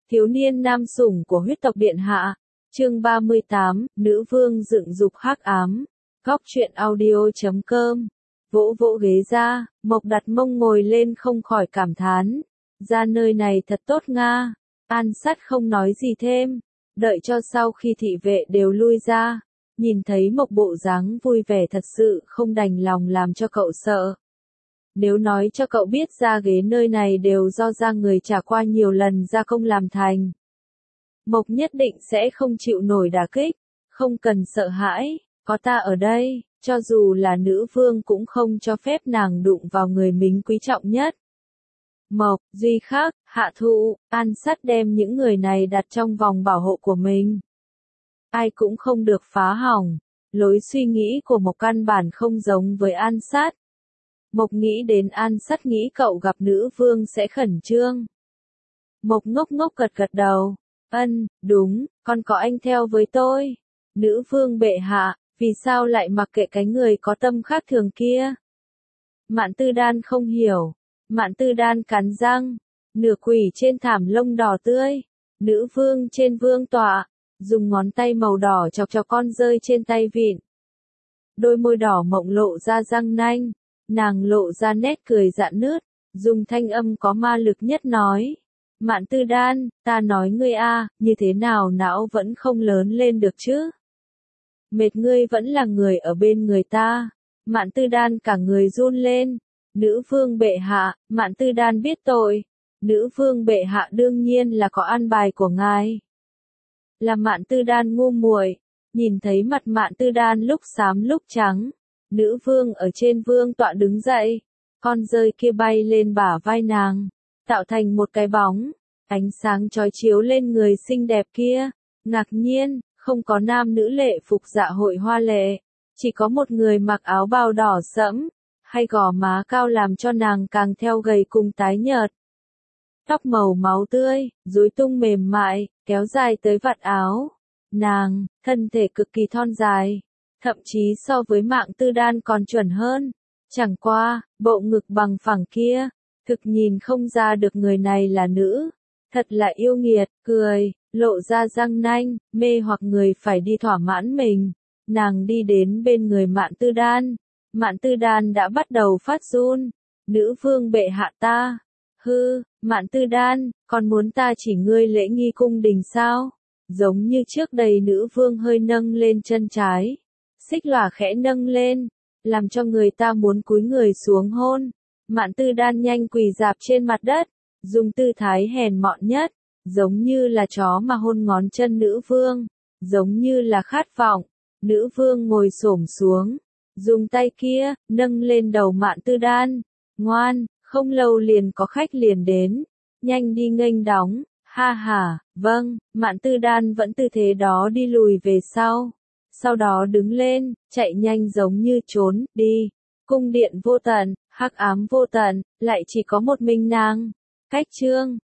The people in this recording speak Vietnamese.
Thiếu niên nam sủng của huyết tộc điện hạ. Chương 38, nữ vương dựng dục hắc ám. Góc truyện audio.com. Vỗ vỗ ghế ra, Mộc đặt mông ngồi lên không khỏi cảm thán. Ra nơi này thật tốt nga. An Sắt không nói gì thêm. Đợi cho sau khi thị vệ đều lui ra. Nhìn thấy Mộc bộ dáng vui vẻ thật sự không đành lòng làm cho cậu sợ. Nếu nói cho cậu biết ra ghế nơi này đều do ra người trả qua nhiều lần gia công làm thành. Mộc nhất định sẽ không chịu nổi đả kích, không cần sợ hãi, có ta ở đây, cho dù là nữ vương cũng không cho phép nàng đụng vào người mình quý trọng nhất. Mộc, Duy Khắc, Hạ Thụ, An Sắt đem những người này đặt trong vòng bảo hộ của mình. Ai cũng không được phá hỏng, lối suy nghĩ của Mộc căn bản không giống với An Sắt. Mộc nghĩ đến An Sắt nghĩ cậu gặp nữ vương sẽ khẩn trương. Mộc ngốc ngốc gật gật đầu. Đúng, con có anh theo với tôi. Nữ vương bệ hạ, vì sao lại mặc kệ cái người có tâm khác thường kia? Mạn Tư Đan không hiểu. Mạn Tư Đan cắn răng, nửa quỳ trên thảm lông đỏ tươi. Nữ vương trên vương tọa, dùng ngón tay màu đỏ chọc cho con rơi trên tay vịn. Đôi môi đỏ mộng lộ ra răng nanh. Nàng lộ ra nét cười rạn nứt, dùng thanh âm có ma lực nhất nói. Mạn Tư Đan, ta nói ngươi a, như thế nào não vẫn không lớn lên được chứ? Mệt ngươi vẫn là người ở bên người ta. Mạn Tư Đan cả người run lên. Nữ vương bệ hạ, Mạn Tư Đan biết tội. Nữ vương bệ hạ đương nhiên là có an bài của ngài. Là Mạn Tư Đan ngu muội, nhìn thấy mặt Mạn Tư Đan lúc xám lúc trắng. Nữ vương ở trên vương tọa đứng dậy, con rơi kia bay lên bả vai nàng, tạo thành một cái bóng, ánh sáng chói chiếu lên người xinh đẹp kia. Ngạc nhiên, không có nam nữ lệ phục dạ hội hoa lệ, chỉ có một người mặc áo bào đỏ sẫm, hay gò má cao làm cho nàng càng theo gầy cùng tái nhợt. Tóc màu máu tươi, rối tung mềm mại, kéo dài tới vạt áo. Nàng, thân thể cực kỳ thon dài. Thậm chí so với Mạn Tư Đan còn chuẩn hơn. Chẳng qua, bộ ngực bằng phẳng kia, thực nhìn không ra được người này là nữ. Thật là yêu nghiệt, cười, lộ ra răng nanh, mê hoặc người phải đi thỏa mãn mình. Nàng đi đến bên người Mạn Tư Đan. Mạn Tư Đan đã bắt đầu phát run. Nữ vương bệ hạ ta. Mạn Tư Đan, còn muốn ta chỉ ngươi lễ nghi cung đình sao? Giống như trước đây nữ vương hơi nâng lên chân trái. Xích lòa khẽ nâng lên, làm cho người ta muốn cúi người xuống hôn. Mạn Tư Đan nhanh quỳ rạp trên mặt đất, dùng tư thái hèn mọn nhất, giống như là chó mà hôn ngón chân nữ vương, giống như là khát vọng. Nữ vương ngồi xổm xuống, dùng tay kia, nâng lên đầu Mạn Tư Đan. Ngoan, không lâu liền có khách liền đến, nhanh đi nghênh đóng. Ha ha, vâng, Mạn Tư Đan vẫn tư thế đó đi lùi về sau. Sau đó đứng lên, chạy nhanh giống như trốn, đi. Cung điện vô tận, hắc ám vô tận, lại chỉ có một mình nàng. Cách chương